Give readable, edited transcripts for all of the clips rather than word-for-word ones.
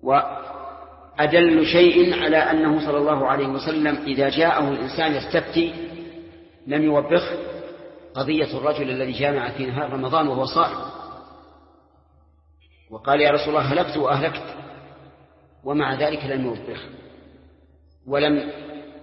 وأدل شيء على أنه صلى الله عليه وسلم إذا جاءه الإنسان يستفتي لم يوبخه قضية الرجل الذي جامع في نهار رمضان وهو صائم وقال يا رسول الله هلكت وأهلكت، ومع ذلك لم يوبخه ولم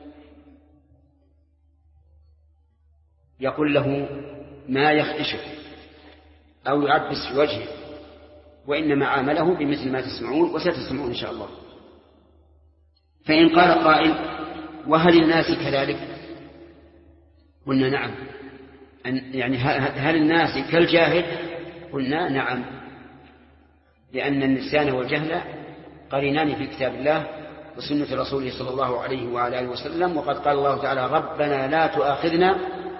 يقول له ما يخدشك أو يعبس في وجهه، وإنما عامله بمثل ما تسمعون وستسمعون إن شاء الله. فإن قال قائل وهل الناس كذلك؟ قلنا نعم. يعني هل الناس كالجاهل؟ قلنا نعم، لأن النسيان والجهل قرينان في كتاب الله وسنة رسوله صلى الله عليه وعلى آله وسلم. وقد قال الله تعالى ربنا لا تؤاخذنا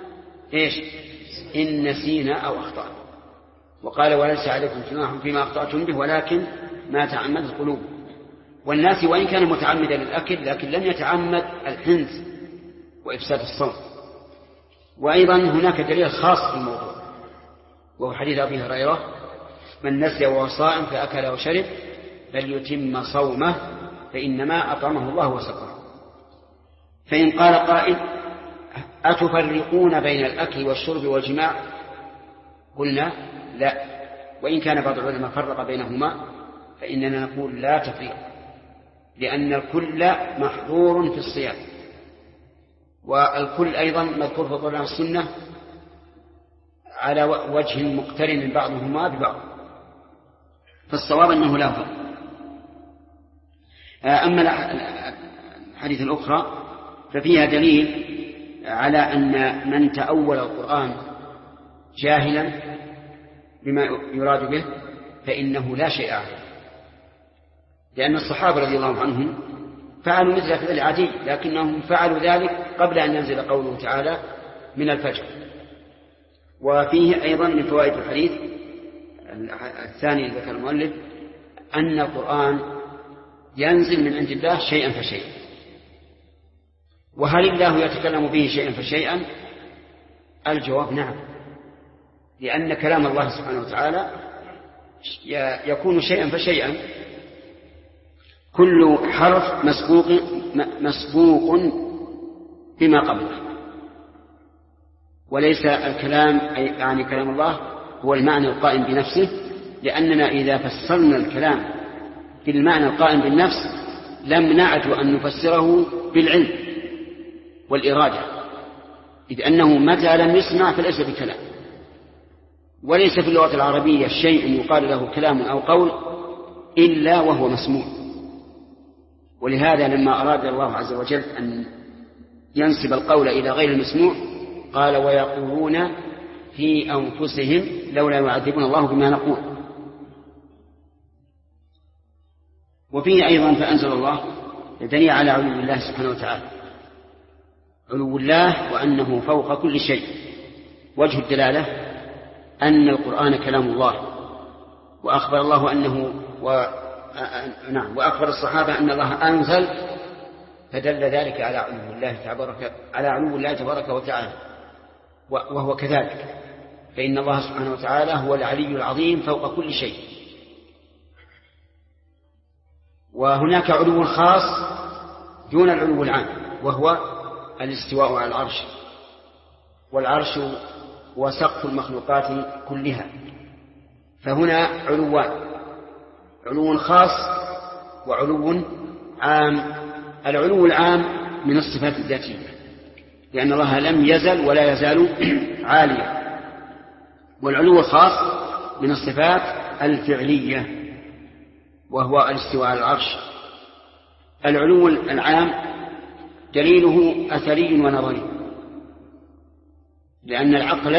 إن نسينا أو أخطأنا، وقال وليس عليكم جناح فيما أخطأتم به ولكن ما تعمدت القلوب. والناس وإن كان متعمدا للأكل لكن لم يتعمد الحنث وإفساد الصوم. وأيضا هناك دليل خاص في الموضوع وهو حديث أبي هريرة من نسي وهو صائم فأكل وشرب فليتم صومه فإنما أطعمه الله وسقاه. فإن قال قائل أتفرقون بين الأكل والشرب والجماع؟ قلنا لا، وإن كان بعض العلماء فرق بينهما فإننا نقول لا تفريق، لأن الكل محظور في الصيام، والكل أيضا مذكور في القرآن والسنة على وجه مقترن بعضهما ببعض، فالصواب أنه لا فرق. أما الحديث الأخرى ففيها دليل على أن من تأول القرآن جاهلا بما يراد به فإنه لا شيء عليه، لأن الصحابة رضي الله عنهم فعلوا مثل فعل عدي، لكنهم فعلوا ذلك قبل أن ينزل قوله تعالى من الفجر. وفيه أيضا من فوائد الحديث الثاني الذي ذكر المؤلف أن القرآن ينزل من عند الله شيئا فشيئا. وهل الله يتكلم به شيئا فشيئا؟ الجواب نعم، لأن كلام الله سبحانه وتعالى يكون شيئا فشيئا، كل حرف مسبوق بما قبله، وليس الكلام يعني كلام الله هو المعنى القائم بنفسه، لأننا إذا فسرنا الكلام بالمعنى القائم بالنفس لم نعد أن نفسره بالعلم والإرادة، إذ أنه متى لم يسمع فليس بكلام. وليس في اللغة العربية شيء يقال له كلام أو قول إلا وهو مسموع. ولهذا لما أراد الله عز وجل أن ينسب القول إلى غير المسموع قال ويقولون في أنفسهم لولا يعذبون الله بما نقول. وفيه أيضا فأنزل الله دليل على علو الله سبحانه وتعالى، علو الله وأنه فوق كل شيء. وجه الدلالة أن القرآن كلام الله، وأخبر الله أنه وأخبر الصحابة أن الله أنزل، فدل ذلك على علو الله تبارك وتعالى، وهو كذلك، فإن الله سبحانه وتعالى هو العلي العظيم فوق كل شيء. وهناك علو خاص دون العلو العام، وهو الاستواء على العرش، والعرش هو سقف المخلوقات كلها. فهنا علوان، علو خاص وعلو عام. العلو العام من الصفات الذاتية، لأن الله لم يزل ولا يزال عاليا. والعلو الخاص من الصفات الفعلية، وهو الاستواء على العرش. العلو العام دليله أثري ونظري، لأن العقل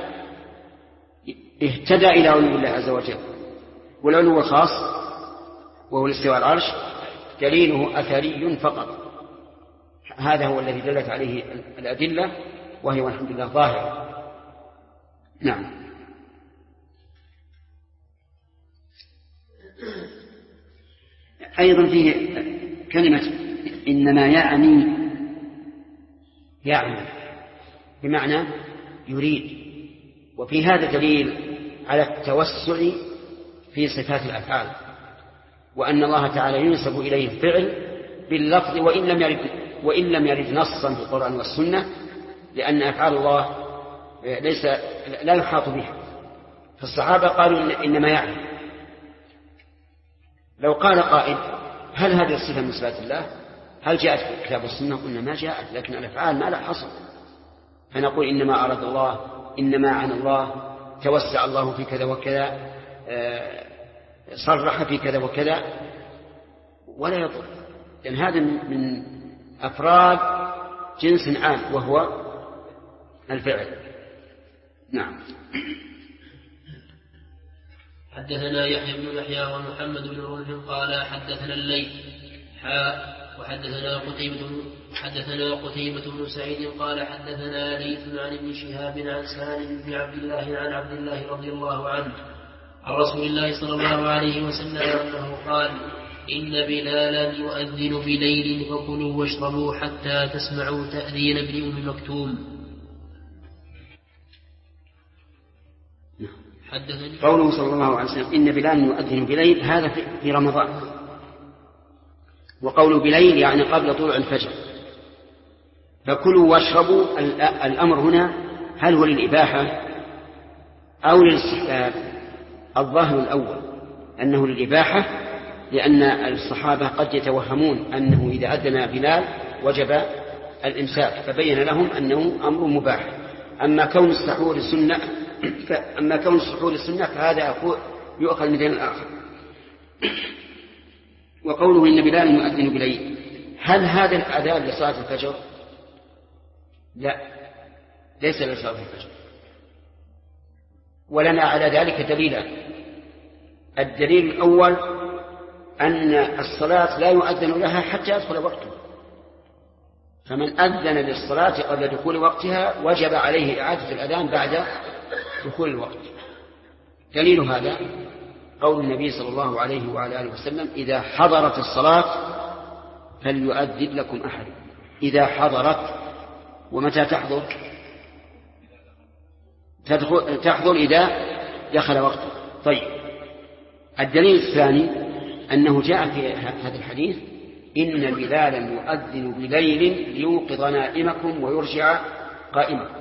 اهتدى إلى علو الله عز وجل. والعلو الخاص وهو الاستواء على العرش دليله أثري فقط. هذا هو الذي دلت عليه الأدلة، وهي والحمد لله ظاهرة. نعم. أيضا فيه كلمة إنما يعني بمعنى يريد. وفي هذا دليل على التوسع في صفات الأفعال، وأن الله تعالى ينسب إليه الفعل باللفظ وإن لم يرد نصا في القرآن والسنة، لأن أفعال الله لا يحاط بها. فالصحابة قالوا إنما يعني. لو قال قائل هل هذه الصفة من صفات الله؟ هل جاءت في الكتاب والسنة؟ قلنا ما جاءت، لكن الأفعال ما لها حصر، فنقول إنما أراد الله، إنما عن الله، توسع الله في كذا وكذا، صرح في كذا وكذا، ولا يضر، لأن هذا من أفراد جنس عام وهو الفعل. نعم. حدثنا يحيى بن يحيى ومحمد بن رمح قال حدثنا الليث وحدثنا قتيبة بن سعيد قال حدثنا ليث عن ابن شهاب عن سالم بن عبد الله عن عبد الله رضي الله عنه عن رسول الله صلى الله عليه وسلم أنه قال إن بلالا يؤذن بليل فكلوا واشربوا حتى تسمعوا تأذين ابن أم مكتوم. قوله صلى الله عليه وسلم إن بلالا يؤذن بليل، هذا في رمضان. وقول بليل يعني قبل طلوع الفجر. فكلوا واشربوا، الأمر هنا هل هو للإباحة أو للاستحباب؟ الظاهر الأول أنه للإباحة، لأن الصحابة قد يتوهمون أنه إذا أذن بلال وجب الإمساك، فبين لهم أنه أمر مباح. أما كون السحور السنة فهذا يؤخذ من دين الآخر. وقوله إن بلال يؤذن بليل، هل هذا الأذان لصلاة الفجر؟ لا، ليس لصلاة الفجر، ولنا على ذلك دليلان. الدليل الأول أن الصلاة لا يؤذن لها حتى يدخل وقتها، فمن أذن للصلاة قبل دخول وقتها وجب عليه إعادة الأذان بعد دخول الوقت. دليل هذا قول النبي صلى الله عليه وعلى آله وسلم إذا حضرت الصلاة فليؤذن لكم أحد. إذا حضرت، ومتى تحضر؟ تحضر إذا دخل وقته. طيب، الدليل الثاني أنه جاء في هذا الحديث إن بلالا يؤذن بليل ليوقظ نائمكم ويرجع قائمكم،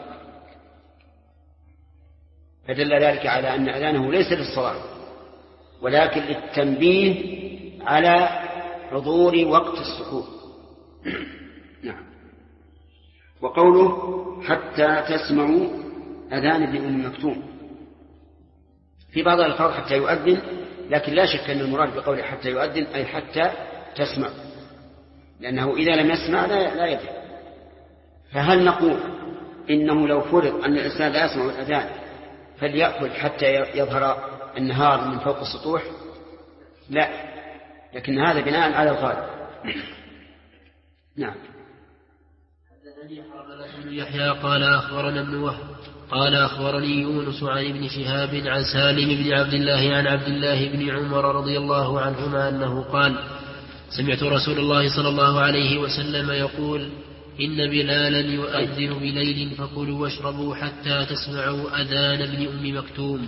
فدل ذلك على أن أذانه ليس للصلاة ولكن للتنبيه على حضور وقت السحور. نعم. وقوله حتى تسمعوا أذان ابن أم مكتوم، في بعض الألفاظ حتى يؤذن، لكن لا شك أن المراد بقوله حتى يؤذن أي حتى تسمع، لأنه إذا لم يسمع لا يدري. فهل نقول إنه لو فرض أن الإنسان لا يسمع الأذان فليأكل حتى يظهر النهار من فوق السطوح؟ لا، لكن هذا بناء على الغالب. نعم. حدثني حرملة بن يحيى قال أخبرنا ابن وهب قال أخبرني يونس عن ابن شهاب عن سالم بن عبد الله عن عبد الله بن عمر رضي الله عنهما أنه قال سمعت رسول الله صلى الله عليه وسلم يقول إن بلالا يؤذن بليل فكلوا واشربوا حتى تسمعوا أذان ابن أم مكتوم.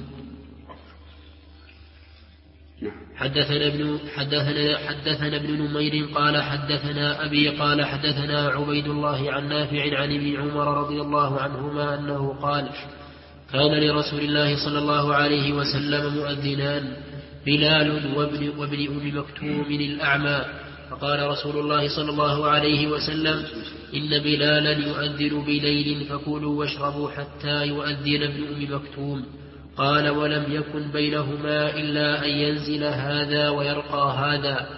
حدثنا ابن نمير قال حدثنا أبي قال حدثنا عبيد الله عن نافع عن ابن عمر رضي الله عنهما أنه قال كان لرسول الله صلى الله عليه وسلم مؤذنان بلال وابن أم مكتوم الأعمى، فقال رسول الله صلى الله عليه وسلم إن بلالا يؤذن بليل فكلوا واشربوا حتى يؤذن ابن أم مكتوم. قال ولم يكن بينهما إلا أن ينزل هذا ويرقى هذا.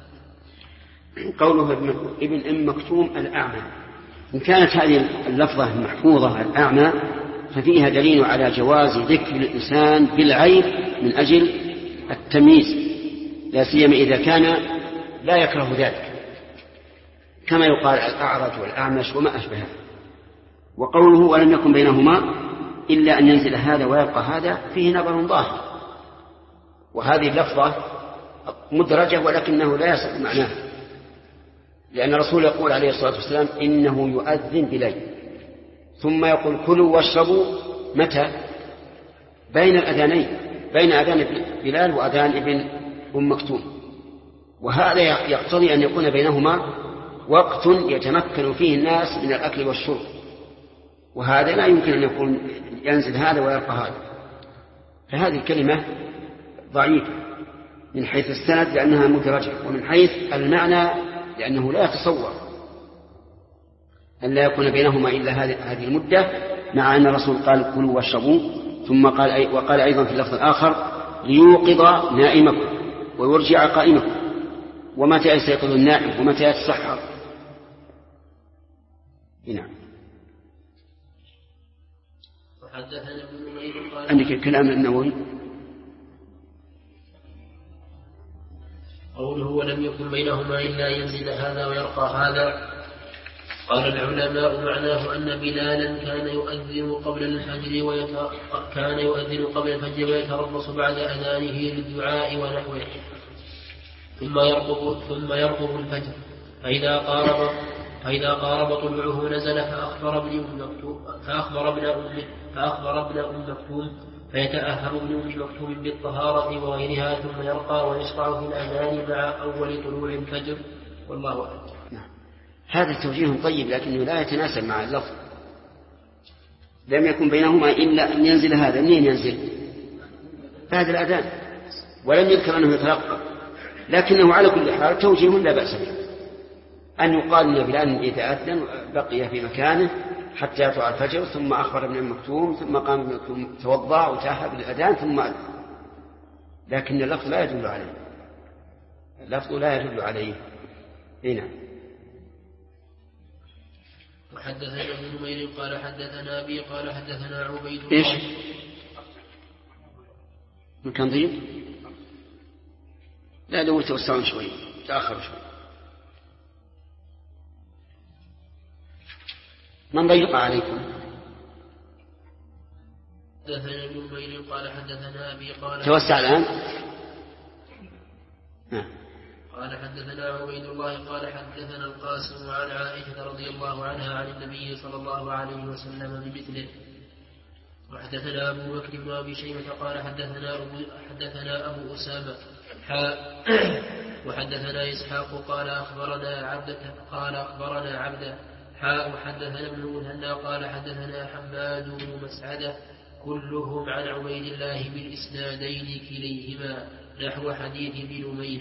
قوله ابن أم مكتوم الأعمى، إن كانت هذه اللفظة محفوظة الأعمى ففيها دليل على جواز ذكر الإنسان بالعيب من أجل التمييز، لا سيما إذا كان لا يكره ذلك، كما يقال الأعرج والأعمش وما أشبهه. وقوله ولم يكن بينهما إلا أن ينزل هذا ويبقى هذا فيه نظر ظاهر، وهذه اللفظة مدرجة ولكنه لا يصح معناه، لأن الرسول يقول عليه الصلاة والسلام إنه يؤذن بليل، ثم يقول كلوا واشربوا متى؟ بين الأذانين، بين أذان بلال وأذان ابن أم مكتوم. وهذا يقتضي أن يكون بينهما وقت يتمكن فيه الناس من الأكل والشرب، وهذا لا يمكن أن يكون ينزل هذا ويرقى هذا. فهذه الكلمة ضعيفة من حيث السند لأنها مدرجة، ومن حيث المعنى لأنه لا يتصور أن لا يكون بينهما إلا هذه المدة، مع أن الرسول قال كلوا واشربوا، ثم وقال أيضا في اللفظ الآخر ليوقظ نائمكم ويرجع قائمكم. ومتى يستيقظ النائم ومتى يتسحر؟ نعم. عندك كلام النووي قوله ولم يكن بينهما إلا ينزل هذا ويرقى هذا. قال العلماء معناه أن بلالا كان يؤذن قبل الفجر ويتربص بعد أذانه للدعاء ونحوه، ثم يرقب الفجر، فإذا قارب طلوعه نزل فأخبر ابن أم مكتوم فيتأهب ابن أم مكتوم بالطهارة وغيرها، ثم يرقى ويشرع في الأذان مع أول طلوع الفجر، والله أعلم. هذا توجيه طيب لكنه لا يتناسب مع اللفظ. لم يكن بينهما إلا أن ينزل هذا. منين ينزل؟ هذا الأذان، ولم يذكر أنه يتلقى، لكنه على كل حال توجيه لا بأس به أن يقال أن بلال إذا أذن بقي في مكانه حتى يطلع الفجر، ثم أخبر ابن مكتوم، ثم قام ابن مكتوم توضأ وتأهب للأذان ثم أذن، لكن اللفظ لا يدل عليه. اللفظ لا يدل عليه. هنا وحدثنا ابن نمير قال حدثنا أبي قال حدثنا عبيد الله. إيش؟ من كان ضيق؟ لا لو توسعون شوي، تأخر شوي. من ضيق عليكم؟ حدثنا ابن نمير قال حدثنا أبي قال توسع الآن. قال حدثنا عبيد الله قال حدثنا القاسم عن عائشة رضي الله عنها عن النبي صلى الله عليه وسلم بمثله. وحدثنا أبو بكر بن أبي شيبة قال حدثنا أبو أسامة وحدثنا إسحاق قال أخبرنا عبدة وحدثنا ابن المثنى قال حدثنا حماد بن مسعدة كلهم عن عبيد الله بالإسنادين كليهما نحو حديث ابن نمير.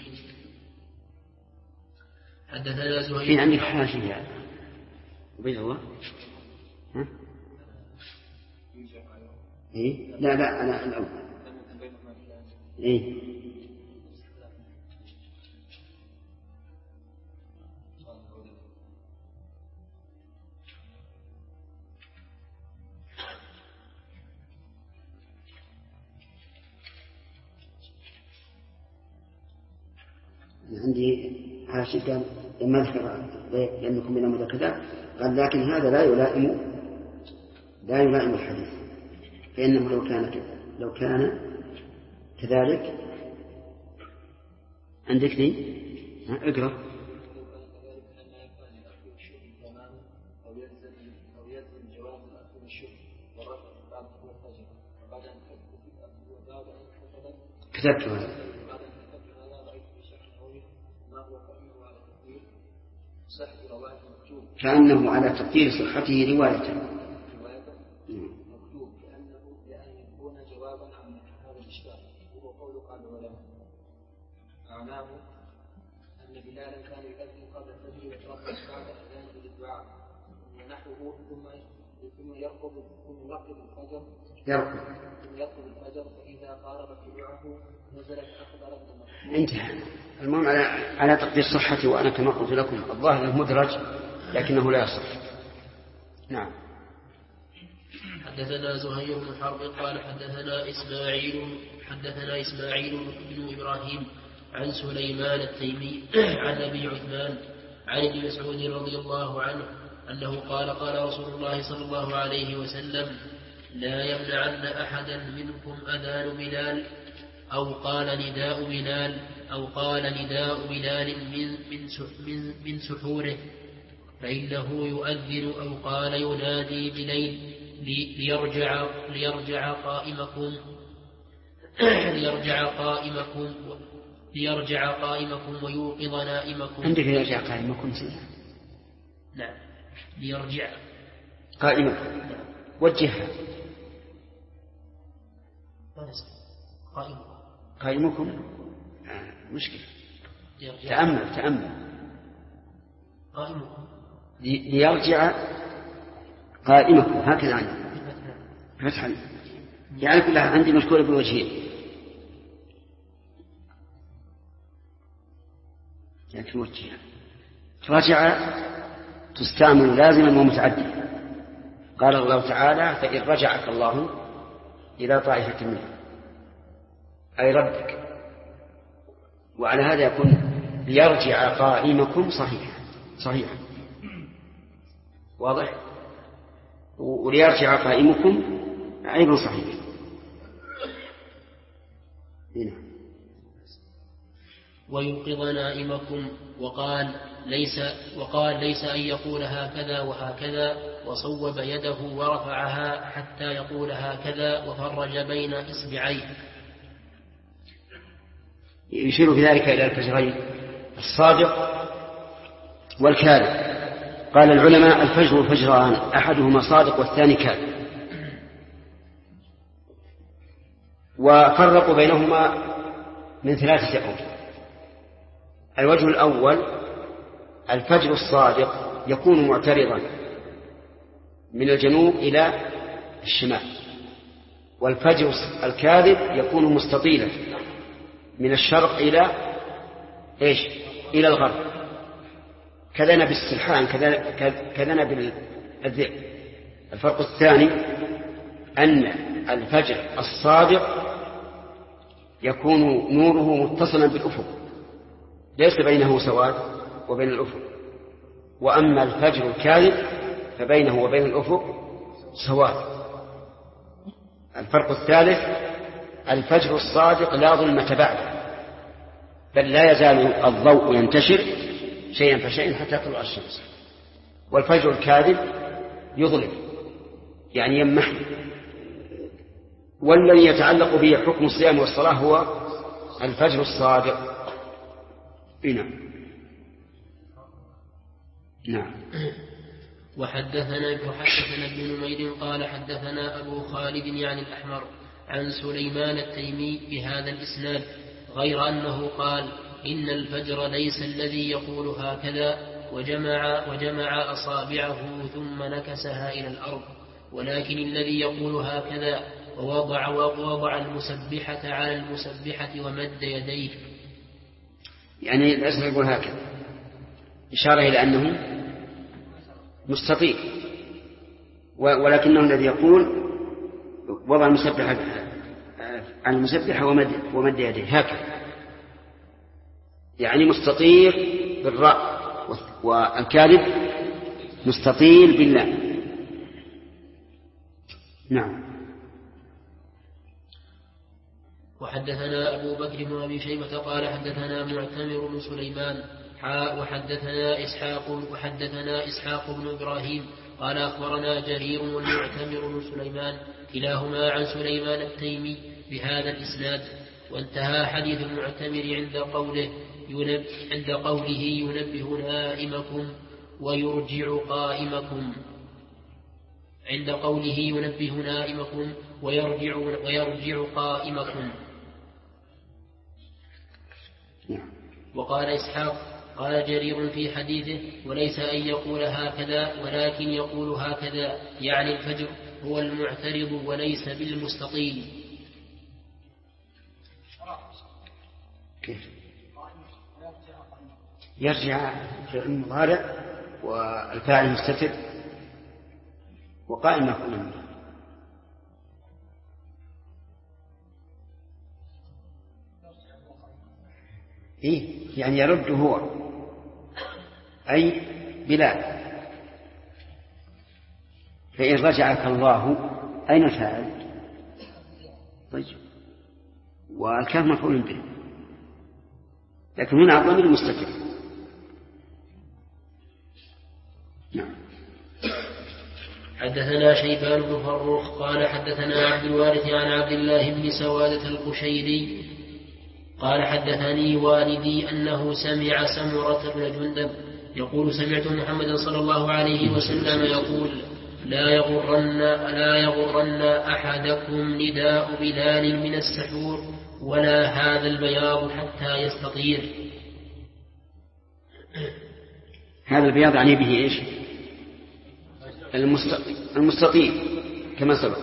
حدثنا زهير في عندك حاشية عبيد الله؟ ها؟ إيه؟ لا أنا الأول. إيه؟ عندي حاشية لما ذكر لأنكم بلا مذكرة قال لكن هذا لا يلائم الحديث، فإنه لو كان كذلك عندك لي اقرأ. كتبت هذا كأنه على تقدير صحته رواية مكتوب لأن يكون جوابا عن هذا الإشكال، وهو قول قال العلماء معناه أن بلالا كان يؤذن قبل الفجر ويتربص بعد أذانه للدعاء ونحوه ثم يرقب الفجر فإذا قارب طلوعه نزلت أخبار انتهى. المهم على تقدير صحته، وأنا كما قلت لكم الظاهر مدرج لكنه لا يصح. نعم. حدثنا زهير بن حرب قال حدثنا إسماعيل بن إبراهيم عن سليمان التيمي عن أبي عثمان عن ابن مسعود رضي الله عنه أنه قال رسول الله صلى الله عليه وسلم لا يمنعن أحدا منكم أذان بلال أو قال نداء بلال من سحوره، فإنه يؤذن أو قال ينادي بليل ليرجع قائمكم ويوقظ نائمكم. عندك ليرجع قائمكم سنة. نعم ليرجع قائمكم. نعم. وجهها قائمكم. مشكلة. تأمل قائمكم ليرجع قائمكم هكذا عندي فتحا يعني كلها عندي مشكورة بالوجهين يعني توجهها. رجع تستعمل لازما ومتعديا. قال الله تعالى فإن رجعك الله إلى طائفة منه أي ردك. وعلى هذا يكون ليرجع قائمكم صحيح واضح. وليرجع قائمكم أيضا صحيح. هنا ويوقظ نائمكم وقال ليس أن يقول هكذا وهكذا وصوب يده ورفعها حتى يقول هكذا وفرج بين إصبعيه. يشير في ذلك إلى الفجرين الصادق والكاذب. قال العلماء الفجر والفجران أحدهما صادق والثاني كاذب. وفرقوا بينهما من 3 أوجه. الوجه الأول الفجر الصادق يكون معترضا من الجنوب إلى الشمال. والفجر الكاذب يكون مستطيلا من الشرق إلى إلى الغرب كذنب السلحان كذنب الذئب. الفرق الثاني أن الفجر الصادق يكون نوره متصلا بالأفق ليس بينه سواد وبين الأفق. وأما الفجر الكاذب فبينه وبين الأفق سواد. الفرق الثالث الفجر الصادق لا ظلمة بعده بل لا يزال الضوء ينتشر شيئا فشيئا حتى تطلع الشمس. والفجر الكاذب يظلم يعني يمحي. والذي يتعلق به حكم الصيام والصلاة هو الفجر الصادق. نعم. وحدثنا ابن نمير قال حدثنا أبو خالد يعني الأحمر عن سليمان التيمي بهذا الإسناد غير أنه قال إن الفجر ليس الذي يقول هكذا وجمع أصابعه ثم نكسها إلى الأرض ولكن الذي يقول هكذا ووضع المسبحة على المسبحة ومد يديه. يعني الأسر يقول هكذا إشارة إلى أنه مستطيل ولكنه الذي يقول وضع المسبحة على المسبحة ومد يديه هكذا يعني مستطيل بالراء والكاذب مستطيل بالله. نعم. وحدثنا أبو بكر بن أبي شيبة قال حدثنا معتمر بن سليمان وحدثنا إسحاق بن إبراهيم قال أخبرنا جرير والمعتمر بن سليمان كلاهما عن سليمان التيمي بهذا الإسناد. وانتهى حديث المعتمر عند قوله ينبه نائمكم ويرجع قائمكم عند قوله ينبه نائمكم ويرجع قائمكم. وقال إسحاق قال جرير في حديثه وليس أن يقول هكذا ولكن يقول هكذا يعني الفجر هو المعترض وليس بالمستطيل. كيف يرجع في المضارع والفاعل مستتر وقائم مفعول به. يعني يرد هو أي بلال. فإن رجعك الله أين الفاعل؟ طيب والكاف مفعول به لكن هنا الضمير مستتر. نعم. حدثنا شيبان بن فروخ قال حدثنا عبد الوارث عن عبد الله بن سوادة القشيري قال حدثني والدي أنه سمع سمرة بن جندب يقول سمعت محمدا صلى الله عليه وسلم يقول لا يغرن أحدكم نداء بلال من السحور ولا هذا البياض حتى يستطير. هذا البياض يعني به إيش؟ المستطير كما سبق.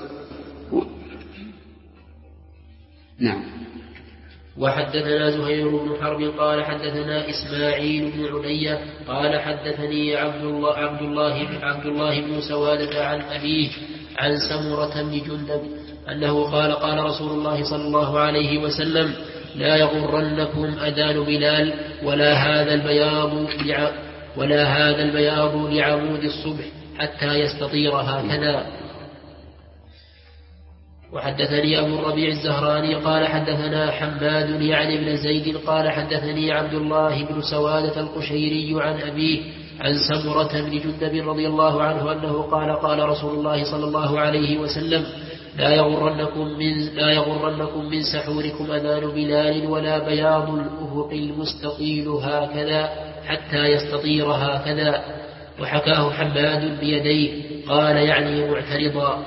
نعم. وحدثنا زهير بن حرب قال حدثنا إسماعيل بن علية قال حدثني عبد الله بن سوادة عن أبيه عن سمرة بن جندب أنه قال قال رسول الله صلى الله عليه وسلم لا يغرنكم أذان بلال ولا هذا البياض لعمود الصبح حتى يستطير هكذا. وحدثني أبو الربيع الزهراني قال حدثنا حماد يعني بن زيد قال حدثني عبد الله بن سوادة القشيري عن أبيه عن سمرة بن جندب رضي الله عنه أنه قال قال رسول الله صلى الله عليه وسلم لا يغرنكم من سحوركم أذان بلال ولا بياض الأفق المستطيل هكذا حتى يستطير هكذا. وحكاه حماد بيديه قال يعني معترضا.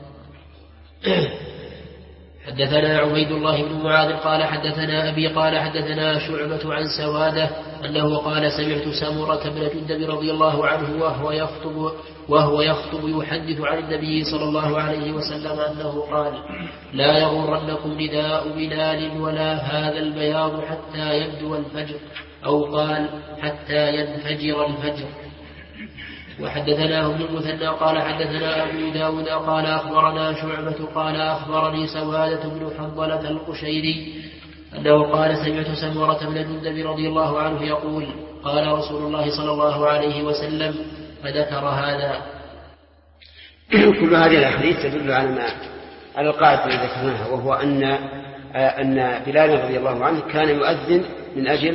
حدثنا عبيد الله بن معاذ قال حدثنا أبي قال حدثنا شعبة عن سوادة أنه قال سمعت سمرة بن جندب رضي الله عنه وهو يخطب يحدث عن النبي صلى الله عليه وسلم أنه قال لا يغرنكم نداء بلال ولا هذا البياض حتى يبدو الفجر أو قال حتى ينفجر الفجر. وحدثنا ابن المثنى قال حدثنا أبو داود قال أخبرنا شعبة قال أخبرني سوادة بن حنظلة القشيري أنه قال سمعت سمرة بن جندب رضي الله عنه يقول قال رسول الله صلى الله عليه وسلم فذكر هذا. كل هذه الأحاديث تدل على القاعدة التي ذكرناها، وهو أن بلال رضي الله عنه كان يؤذن من أجل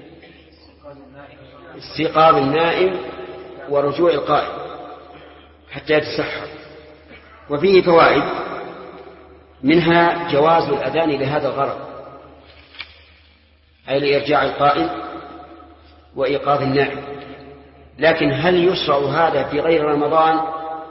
استيقاظ النائم ورجوع القائم حتى يتسحر. وفيه فوائد، منها جواز الأذان لهذا الغرض، أي لإرجاع القائم وإيقاظ النائم. لكن هل يشرع هذا في غير رمضان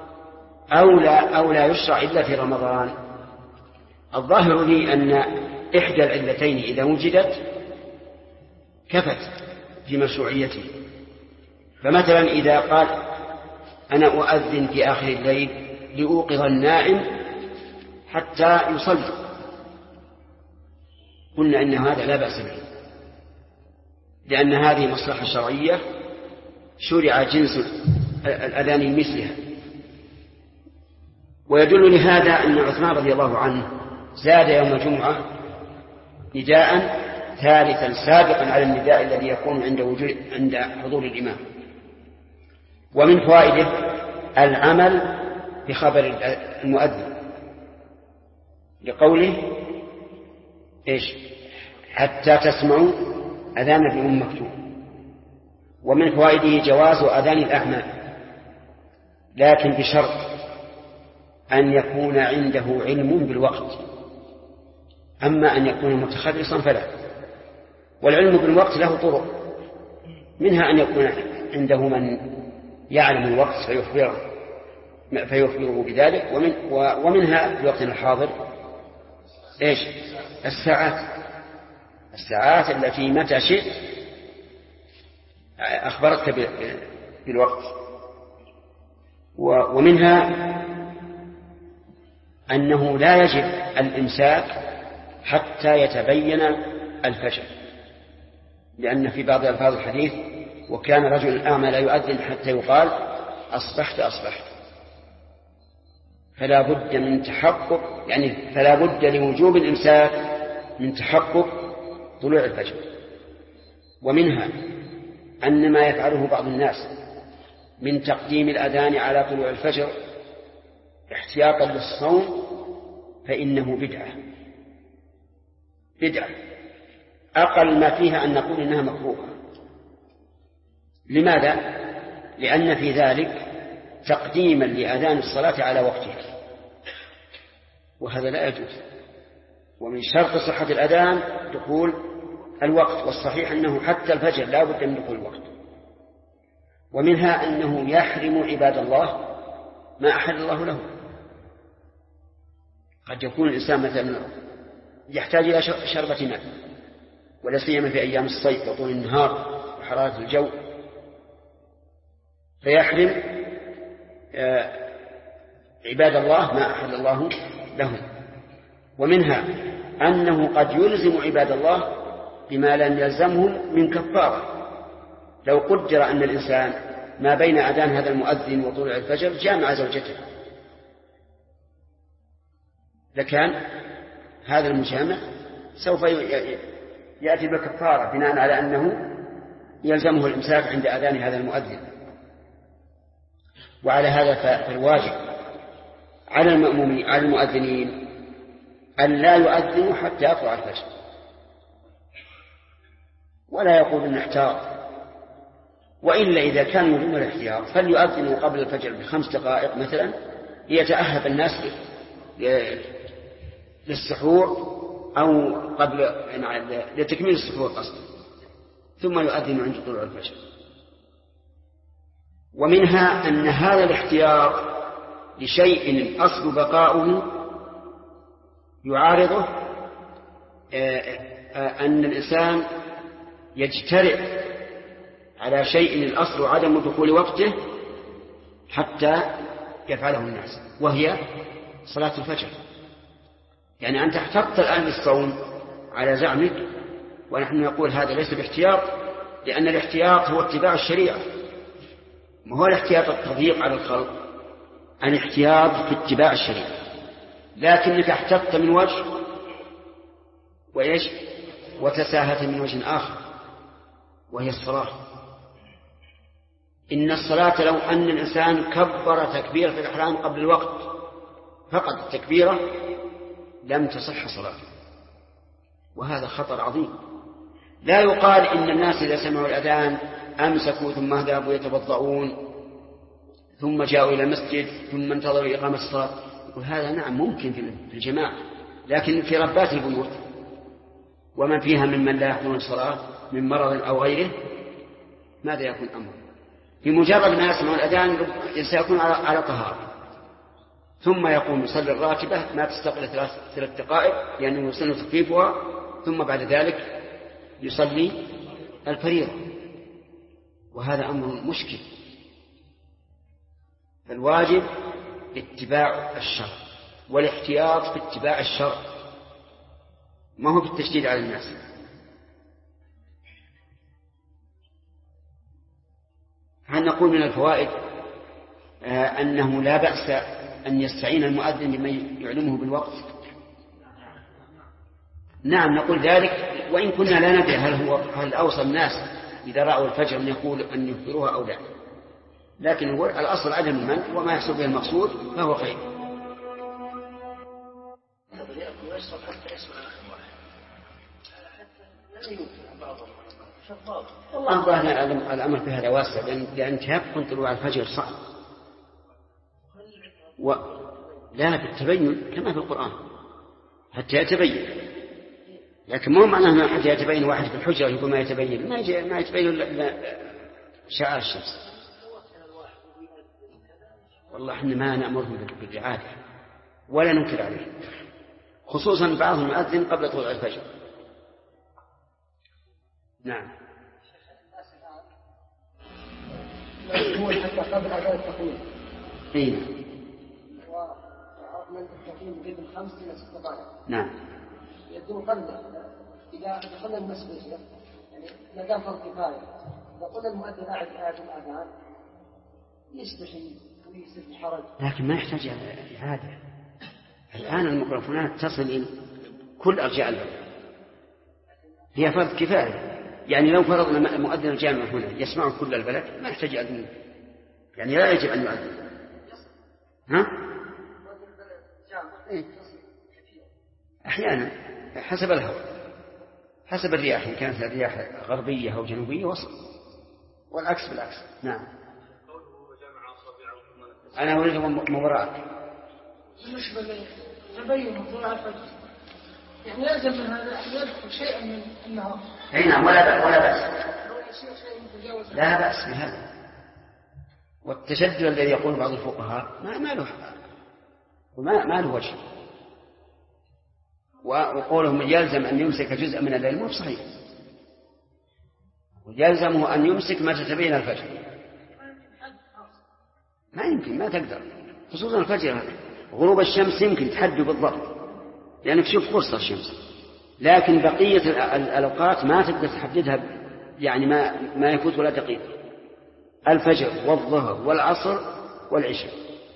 أو لا يشرع إلا في رمضان؟ الظاهر لي أن إحدى العلتين إذا وجدت كفت في مشروعيته. فمثلا إذا قال أنا أؤذن في آخر الليل لأوقظ النائم حتى يصلي، قلنا إن هذا لا بأس به، لأن هذه مصلحة شرعية شرع جنس الأذان مثلها. ويدل لهذا أن عثمان رضي الله عنه زاد يوم الجمعة نداء ثالثا سابقا على النداء الذي يكون عند حضور الإمام. ومن فوائده العمل بخبر المؤذن لقوله إيش حتى تسمعوا أذان ابن مكتوم. ومن فوائده جواز أذان الأعمال، لكن بشرط أن يكون عنده علم بالوقت، أما أن يكون متخلصا فلا. والعلم بالوقت له طرق، منها أن يكون عنده من يعلم الوقت فيخبره بذلك، ومنها في الوقت الحاضر إيش الساعات التي متى شئت أخبرتك بالوقت. ومنها أنه لا يجب الإمساك حتى يتبين الفجر، لأن في بعض ألفاظ الحديث وكان رجل أعمى لا يؤذن حتى يقال أصبحت. فلا بد من تحقق، يعني فلا بد لوجوب الإمساك من تحقق طلوع الفجر. ومنها أن ما يفعله بعض الناس من تقديم الأذان على طلوع الفجر احتياطا للصوم فإنه بدعة أقل ما فيها أن نقول إنها مكروهة. لماذا؟ لأن في ذلك تقديما لأذان الصلاة على وقتها، وهذا لا يجوز. ومن شرط صحة الأذان دخول الوقت، والصحيح أنه حتى الفجر لا بد من دخول الوقت. ومنها أنه يحرم عباد الله ما أحل الله له. قد يكون الإنسان مثلا يحتاج إلى شربة ماء، ولا سيما في أيام الصيف وطول النهار وحرارة الجو، فيحرم عباد الله ما أحل الله لهم. ومنها أنه قد يلزم عباد الله بما لم يلزمهم من كفارة. لو قدر أن الإنسان ما بين أذان هذا المؤذن وطلوع الفجر جامع زوجته، لكان هذا المجامع سوف يأتي بكفارة بناء على أنه يلزمه الإمساك عند أذان هذا المؤذن. وعلى هذا فالواجب على المؤذنين أن لا يؤذنوا حتى يطلع الفجر، ولا يقولون احتاط، وإلا إذا كانوا يريدون الاحتياط فليؤذنوا قبل الفجر ب5 دقائق مثلا ليتأهب الناس للسحور أو قبل لتكميل السحور قصدا، ثم يؤذن عند طلوع الفجر. ومنها أن هذا الاحتياط لشيء أصل بقاؤه يعارضه أن الإنسان يجترئ على شيء الأصل عدم دخول وقته حتى يفعله الناس، وهي صلاة الفجر. يعني أنت احترت الآن بالصوم على زعمك، ونحن نقول هذا ليس باحتياط، لأن الاحتياط هو اتباع الشريعة، ما هو الاحتياط التضييق على الخلق، الاحتياط في اتباع الشريعة. لكنك احتطت من وجه وإيش وتساهلت من وجه آخر، وهي الصلاة. إن الصلاة لو أن الإنسان كبر تكبيرة الإحرام قبل الوقت فقط التكبيرة لم تصح صلاته، وهذا خطر عظيم. لا يقال إن الناس إذا سمعوا الأذان أمسكوا ثم ذهبوا يتوضؤون ثم جاءوا إلى المسجد ثم انتظروا إقامة الصلاة. يقول هذا نعم ممكن في الجماعة، لكن في ربات البيوت ومن فيها ممن لا يحضرون الصلاة من مرض أو غيره ماذا يكون أمره؟ في مجرد ما يسمع الأذان سيكون على طهارة، ثم يقوم يصلي الراتبة ما تستقل 3 دقائق لأنه يسن تخفيفها، ثم بعد ذلك يصلي الفريضة، وهذا أمر مشكل. فالواجب اتباع الشرع والاحتياط في اتباع الشرع، ما هو بالتشديد على الناس. هل نقول من الفوائد أنه لا بأس أن يستعين المؤذن بمن يعلمه بالوقت؟ نعم نقول ذلك، وإن كنا لا ندري هل أوصى الناس إذا رأوا الفجر أن يقول أن يخبروها أو لا، لكن هو الأصل عدم المنع، وما يحصل به المقصود فهو خير. والله الأمر في هذا واسع، لأن تيقن طلوع الفجر صعب، لا بالتبين كما في القرآن حتى يتبين، لكن مو معناه حتى يتبين واحد في الحجرة يقول ما يتبين، ما يتبين شعار الشمس. والله احنا ما نأمره بالرعاية ولا ننكر عليه، خصوصا بعضهم يؤذن قبل طلوع الفجر. نعم. هو حتى قبل أذان التقويم. أي. وعرفنا التقويم بين 5 إلى 6 دقائق. نعم. يدور قلنا إذا دخلنا المسجد يعني ما دام فرض كفاية، إذا قلنا المؤذن قاعد الأذان يستحي ويصير الحرج. لكن ما يحتاج إعادة. الآن الميكروفونات تصل إلى كل أرجاء البلد، هي فرض كفاية. يعني لو فرضنا مؤذن الجامع هنا يسمع كل البلد ما يحتاج يؤذن، يعني لا يجب أن يؤذن. ها؟ إيه؟ أحيانا حسب الهواء، حسب الرياح، إن كانت الرياح غربية أو جنوبية وصل، والعكس بالعكس. نعم. أنا أريد مباراة. تبين طلوع الفجر يعني لازم من هذا أن يدخل شيئا من النهار. أي نعم، ولا بأس. لا بأس بهذا. والتشدد الذي يقول بعض الفقهاء ما له وجه. وقولهم يلزم أن يمسك جزءا من الليل مو صحيح. يلزمه أن يمسك ما تتبين الفجر. ما يمكن، ما تقدر، خصوصا الفجر. غروب الشمس يمكن تحدد بالضبط لأنك تشوف قرص الشمس، لكن بقية الأوقات ما تقدر تحددها، يعني ما يفوت ولا دقيقة. الفجر والظهر والعصر والعشاء.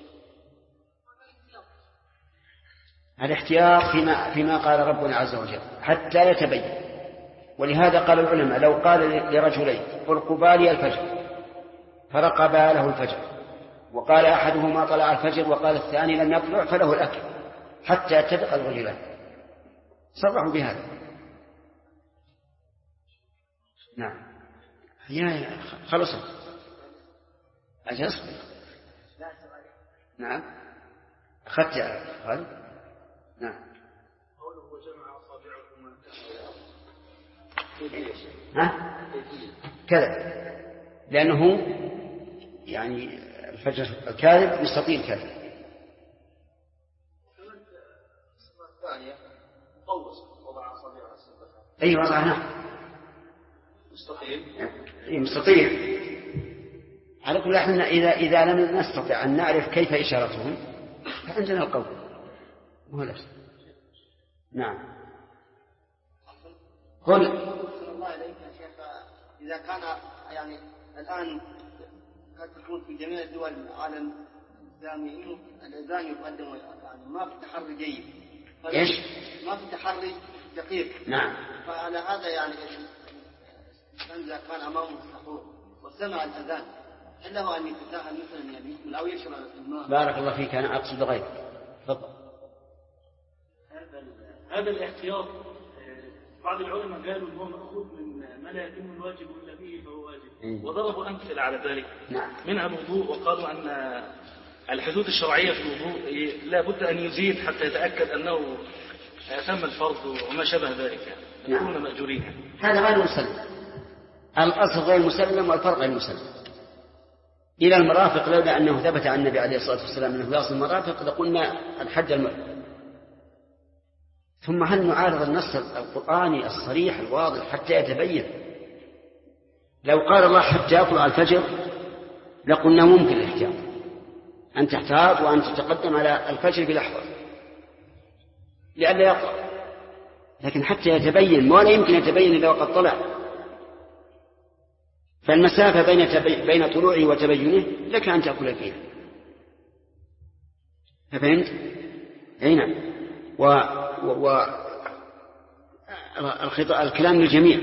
الاحتياط فيما قال ربنا عز وجل حتى يتبين. ولهذا قال العلماء لو قال لرجلين ارقبا لي الفجر فرقبا له الفجر، وقال أحدهما طلع الفجر وقال الثاني لم يطلع، فله الأكل حتى يتفق الرجلان. صرحوا بهذا. نعم. يا خلص أجل. نعم أخذت هذا. نعم. قوله وجمع أصابعكما كذا، لأنه يعني الفجر الكاذب يستطيل كذا. الثانية قوس وضع أصابعه على السبحة. أي وضعنا مستطيل. أي مستطيل. على كل حال إذا لم نستطع أن نعرف كيف إشارتهم فعندنا القول مو لازم. نعم. قل. الله عليك يا شيخ، إذا كان يعني الآن قد تكون في جميع دول العالم الإسلامي الأذان يقدم يعني ما في تحري جيد. إيش؟ ما في تحري دقيق. نعم. فعلى هذا يعني إذا كان أمامه السحور وسمع الأذان له أن يتساهل مثلا يعني أو يشرب الماء. بارك الله فيك، أنا أقصد غير. تفضل. هذا الاحتياط بعض العلماء قالوا انه مأخوذ من ما لا يتم الواجب الا به فهو واجب، وضربوا امثله على ذلك. نعم. منها الوضوء، وقالوا ان الحدود الشرعيه في الوضوء لا بد ان يزيد حتى يتاكد انه تم الفرض وما شابه ذلك، يكونون ماجورين. هذا غير مسلم. الاصل غير مسلم والفرق غير مسلم. الى المرافق لولا انه ثبت عن النبي عليه الصلاه والسلام انه يصل المرافق لقلنا الحج المرافق. ثم هل نعارض النص القرآني الصريح الواضح حتى يتبين؟ لو قال الله حتى يطلع الفجر لقلنا ممكن الاحتياط، أن تحتاط وأن تتقدم على الفجر بلحظة لئلا يطلع، لكن حتى يتبين ولا يمكن يتبين إذا وقد طلع. فالمسافة بين طلوعه وتبينه لك أن تأكل فيها. ففهمت؟ أي نعم. الكلام للجميع.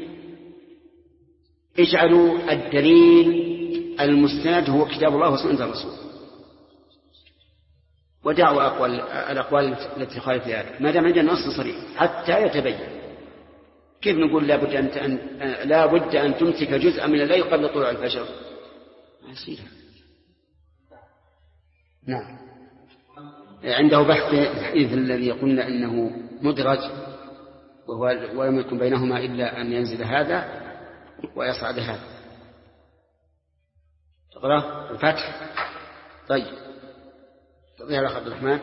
اجعلوا الدليل المستند هو كتاب الله وسنة الرسول، ودعوا الأقوال التي خالف ذلك ما دام عندنا نص صريح حتى يتبين. كيف نقول لا بد أن تمسك جزءا من الليل قبل طلوع الفجر؟ ما يصير. نعم. عنده بحث في الحديث الذي قلنا إنه مدرج ولم يكن بينهما إلا أن ينزل هذا ويصعد هذا. تقرأ الفتح. طيب تقرأ يا أخ عبد الرحمن.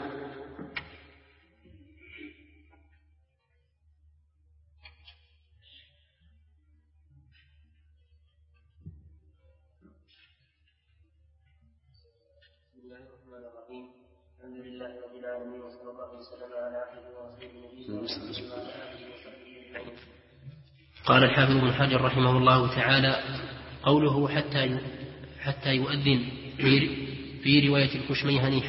قال الحافظ ابن حجر رحمه الله تعالى: قوله حتى يؤذن في رواية الكشميهني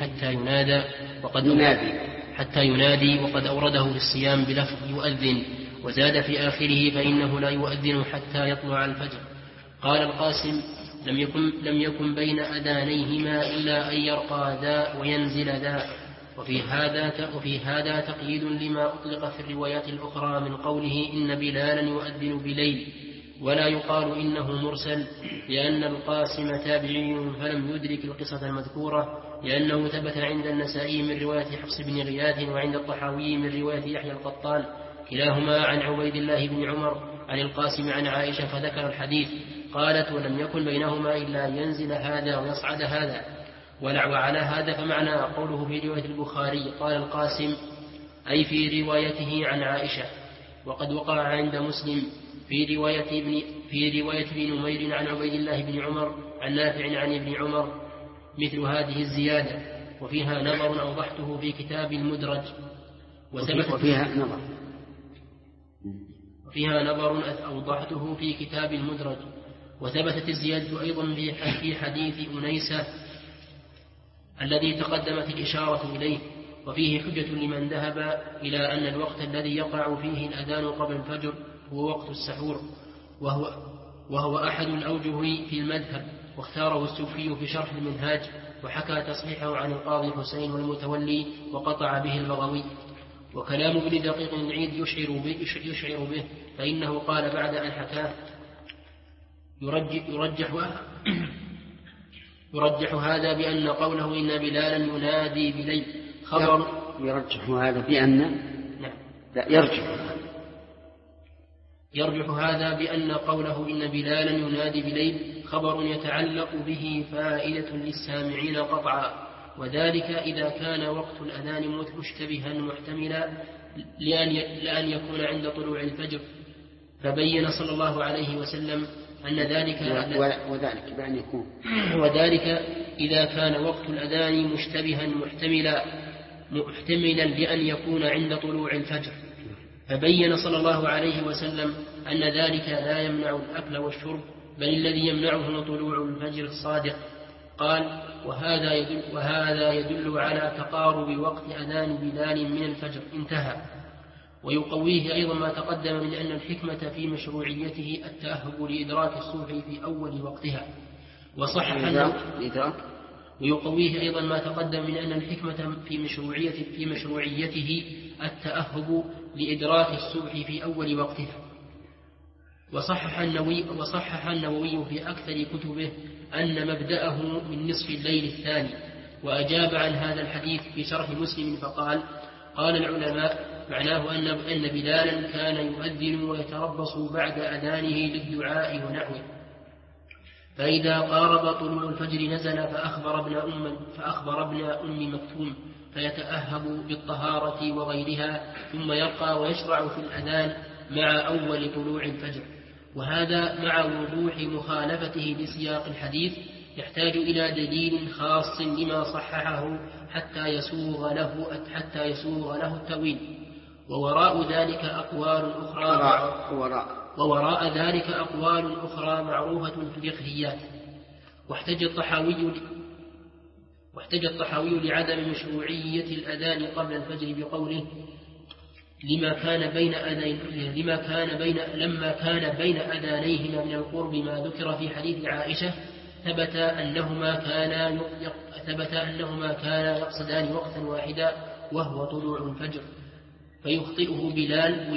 حتى ينادي وقد أورده في الصيام بلفظ يؤذن، وزاد في آخره فإنه لا يؤذن حتى يطلع الفجر. قال القاسم: لم يكن بين أذانيهما إلا أن يرقى ذا وينزل ذا. وفي هذا تقييد لما أطلق في الروايات الأخرى من قوله إن بلالا يؤذن بليل، ولا يقال إنه مرسل، لأن القاسم تابعي فلم يدرك القصة المذكورة لأنه ثبت عند النسائي من رواية حفص بن غياث وعند الطحاوي من رواية يحيى القطان كلاهما عن عبيد الله بن عمر عن القاسم عن عائشة فذكر الحديث. قالت: ولم يكن بينهما إلا ينزل هذا ويصعد هذا. وعلى هذا فمعنى قوله في رواية البخاري قال القاسم أي في روايته عن عائشة. وقد وقع عند مسلم في رواية ابن نمير عن عبيد الله بن عمر عن نافع عن ابن عمر مثل هذه الزيادة، وفيها نظر أوضحته في كتاب المدرج وفيها نظر أوضحته في كتاب المدرج. وثبتت الزيادة أيضا في حديث أنيسة الذي تقدمت الإشارة إليه، وفيه حجة لمن ذهب إلى أن الوقت الذي يقع فيه الأذان قبل الفجر هو وقت السحور، وهو أحد الأوجه في المذهب، واختاره السوفي في شرح المنهاج، وحكى تصحيحه عن القاضي حسين والمتولي وقطع به البغوي. وكلام ابن دقيق العيد يشعر به، فإنه قال بعد أن حكاه يرجح هذا بأن قوله إن بلالا ينادي بليل خبر. يرجح هذا بأن نعم. لا يرجح هذا بأن قوله إن بلالا ينادي بليل خبر يتعلق به فائدة للسامعين قطعا، وذلك إذا كان وقت الأذان مشتبها محتملا لأن يكون عند طلوع الفجر. فبين صلى الله عليه وسلم أن ذلك وذلك إذا كان وقت الأذان مشتبها محتملا لأن يكون عند طلوع الفجر. فبين صلى الله عليه وسلم أن ذلك لا يمنع الأكل والشرب، بل الذي يمنعه طلوع الفجر الصادق. قال: وهذا يدل على تقارب وقت أذان بلال من الفجر. انتهى. ويقويه أيضا ما تقدم من أن الحكمة في مشروعيته التأهب لإدراك الصبح في أول وقتها، ويقويه أيضا ما تقدم من أن الحكمة في مشروعيته التأهب لإدراك الصبح في أول وقتها. وصحح النووي في أكثر كتبه أن مبدأه من نصف الليل الثاني، وأجاب عن هذا الحديث في شرح مسلم فقال: قال العلماء معناه أن بلالا كان يؤذن ويتربص بعد أذانه للدعاء ونحوه، فإذا قارب طلوع الفجر نزل فأخبر ابن أم مكتوم فيتأهب بالطهارة وغيرها، ثم يرقى ويشرع في الأذان مع أول طلوع الفجر. وهذا مع وضوح مخالفته لسياق الحديث يحتاج إلى دليل خاص لما صححه حتى يسوغ له التأويل. ووراء ذلك أقوال أخرى معروفة في الفقهيات. واحتج الطحاوي لعدم مشروعية الأذان قبل الفجر بقوله: لما كان بين أذانيهما من القرب ما ذكر في حديث عائشة، ثبت أنهما كانا يقصدان وقتا واحدا وهو طلوع الفجر، فيخطئه بلال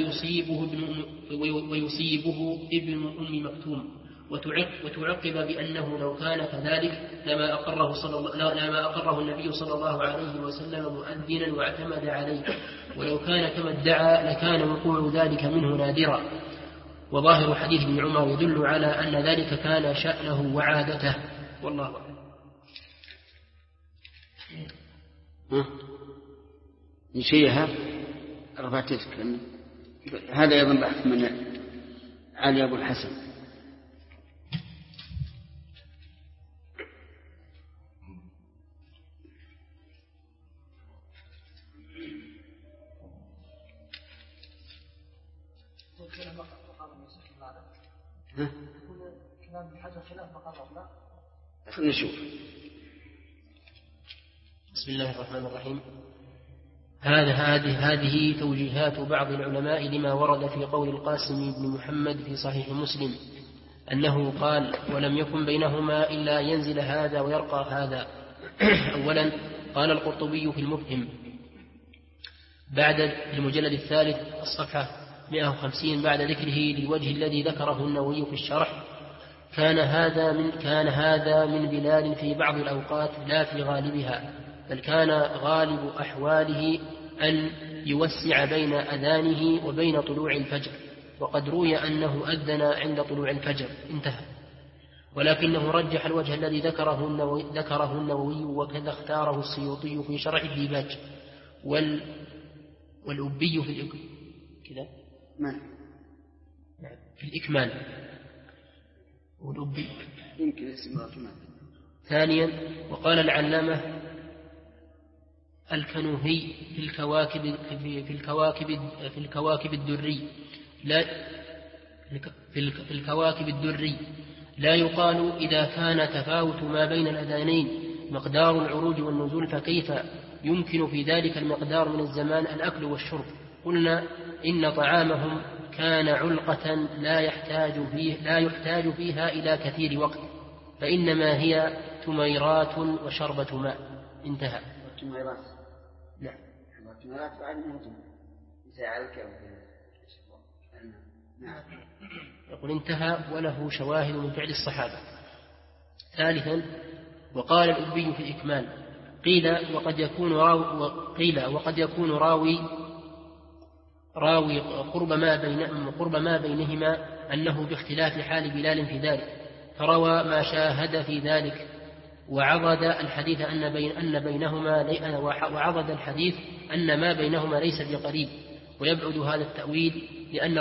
ويصيبه ابن أم مكتوم. وتعقب بأنه لو كان كذلك لما أقره النبي صلى الله عليه وسلم مؤذنا واعتمد عليه، ولو كان كما ادعى لكان وقوع ذلك منه نادرا. وظاهر حديث ابن عمر يدل على أن ذلك كان شأنه وعادته، والله أعلم. نشيها رفعتك هذا أيضا بحث من علي أبو الحسن. نشوف. بسم الله الرحمن الرحيم. هذه توجيهات بعض العلماء لما ورد في قول القاسم بن محمد في صحيح مسلم أنه قال: ولم يكن بينهما إلا ينزل هذا ويرقى هذا. أولا، قال القرطبي في المفهم بعد المجلد الثالث الصفحة 150 بعد ذكره للوجه الذي ذكره النووي في الشرح: كان هذا من بلال في بعض الأوقات لا في غالبها، بل كان غالب أحواله أن يوسع بين أذانه وبين طلوع الفجر، وقد روي أنه أذن عند طلوع الفجر. انتهى. ولكنه رجح الوجه الذي ذكره النووي وكذا اختاره السيوطي في شرح الديباج والأبي في كذا في الإكمال والأبي يمكن اسمه كمان. ثانيا، وقال العلامة الكنوهي في الكواكب الدري لا يقال إذا كان تفاوت ما بين الأذانين مقدار العروج والنزول فكيف يمكن في ذلك المقدار من الزمان الأكل والشرب؟ قلنا إن طعامهم كان علقة لا يحتاج فيها إلى كثير وقت، فإنما هي تميرات وشربة ماء. انتهى. تميرات. نعم. تميرات بعد موتهم يساعدك. نعم. يقول انتهى وله شواهد من فعل الصحابة. ثالثا، وقال الأبي في الإكمال قيل وقد يكون راوي قرب ما بينهما أنه باختلاف حال بلال في ذلك، فروى ما شاهد في ذلك وعضد الحديث أن ما بينهما ليس بقريب، ويبعد هذا التأويل لأن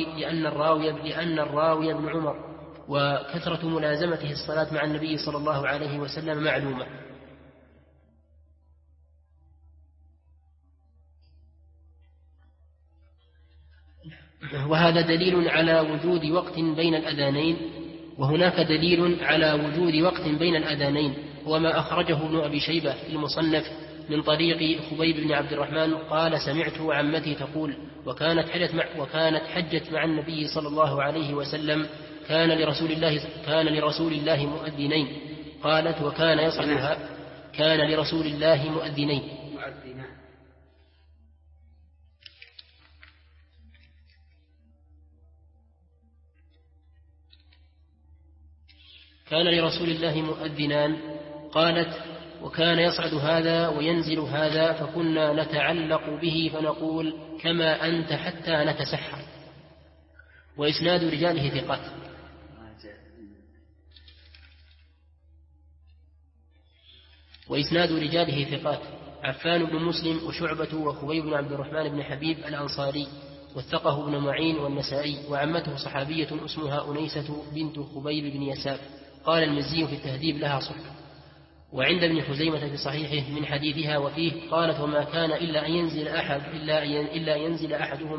الراوي ابن عمر، وكثرة ملازمته الصلاة مع النبي صلى الله عليه وسلم معلومة. وهذا دليل على وجود وقت بين الأذانين، وهناك دليل على وجود وقت بين الأذانين، وما أخرجه ابن أبي شيبة في المصنف من طريق خبيب بن عبد الرحمن قال: سمعت عمتي تقول: وكانت حجت مع النبي صلى الله عليه وسلم كان لرسول الله مؤذنين. قالت: وكان يصعدها. كان لرسول الله مؤذنين. كان لرسول الله مؤذنان. قالت: وكان يصعد هذا وينزل هذا، فكنا نتعلق به فنقول: كما أنت حتى نتسحر. وإسناد رجاله ثقات. عفان بن مسلم وشعبة وخبيب بن عبد الرحمن بن حبيب الأنصاري، وثقه ابن معين والنسائي، وعمته صحابية اسمها أنيسة بنت خبيب بن يساف. قال المزي في التهذيب: لها صحبة. وعند ابن خزيمة في صحيحه من حديثها وفيه قالت: وما كان إلا أن ينزل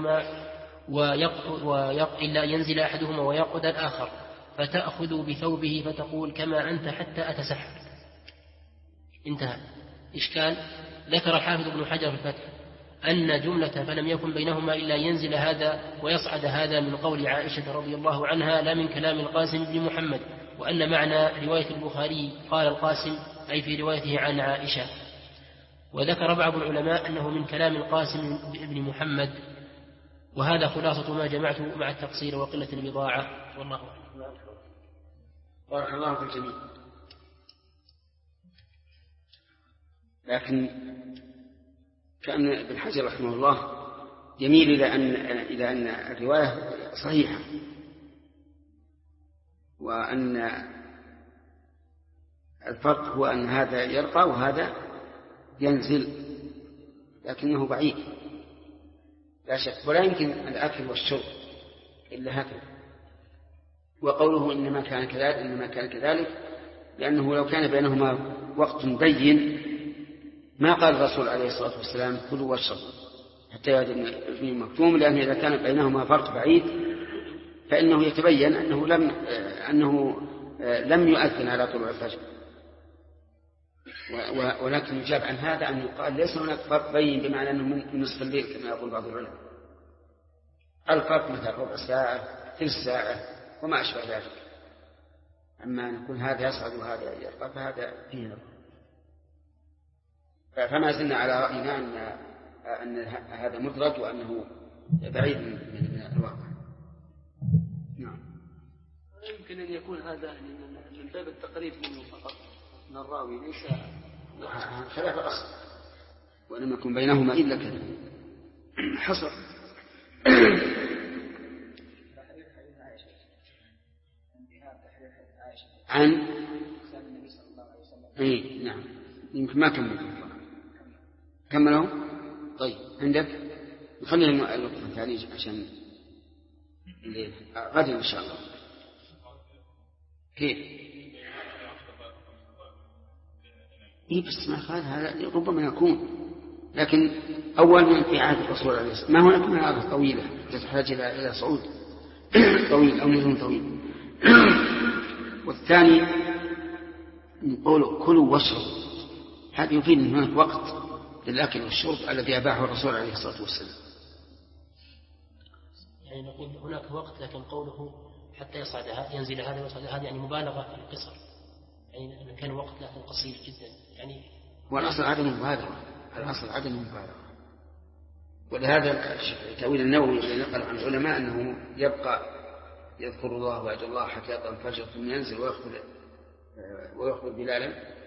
أحدهما ويقعد الآخر، فتأخذ بثوبه فتقول: كما أنت حتى أتسحر. انتهى. إشكال. ذكر الحافظ ابن حجر في الفتح أن جملة فلم يكن بينهما إلا ينزل هذا ويصعد هذا من قول عائشة رضي الله عنها لا من كلام القاسم بن محمد، وأن معنى رواية البخاري قال القاسم أي في روايته عن عائشة. وذكر بعض العلماء أنه من كلام القاسم بن محمد، وهذا خلاصة ما جمعته مع التقصير وقلة البضاعة، والله أعلم. بارك الله في الجميع. لكن كأن ابن حجر رحمه الله يميل إلى أن الرواية صحيحة، وأن الفرق هو أن هذا يرقى وهذا ينزل، لكنه بعيد لا شك، ولا يمكن الأكل والشرب إلا هكذا. وقوله إنما كان كذلك لأنه لو كان بينهما وقت بين ما قال الرسول عليه الصلاة والسلام: كلوا واشربوا حتى يأتي ابن مكتوم، لأن إذا كان بينهما فرق بعيد فإنه يتبين أنه لم يؤذن على طلوع الفجر. ولكن يجاب عن هذا أن يقال ليس هناك فرق بين بمعنى أنه من نصف الليل كما يقول بعض العلماء. الفرق مثل ربع ساعة، ثلث ساعة، وما أشبه ذلك. أما نقول هذا يصعد وهذا يرقى فهذا فيه نظر. فما زلنا على رأينا أن هذا مدرج وأنه بعيد من الواقع. نعم. يمكن أن يكون هذا يعني من باب التقريب منه فقط من الراوي ليس خلاف الأصل، ولم يكن بينهما إلا كذا حصر. عن اي نعم يمكن ما كملوا. طيب عندك نخلي الوقت الثاني عشان غدا ان شاء الله. كيف اي بس ما قال هذا ربما يكون، لكن اول من في عهد الرسول عليه الصلاه والسلام ما هناك مناظر طويله تحتاج الى صعود طويل او نزول طويل. والثاني نقول كلوا واشربوا، هذا يفيد ان هناك وقت للاكل والشرب الذي اباحه الرسول عليه الصلاه والسلام. يعني نقول هناك وقت، لكن قوله حتى يصعد ينزل هذا ويصعد هذا يعني مبالغه في القصر، يعني كان وقت لكن قصير جدا يعني. والاصل عدم المبالغه، الاصل عدم المبالغه، ولهذا تأويل النووي الذي نقل عن العلماء انه يبقى يذكر الله ويدعو الله حتى يطلع الفجر ثم ينزل ويخبر بلالا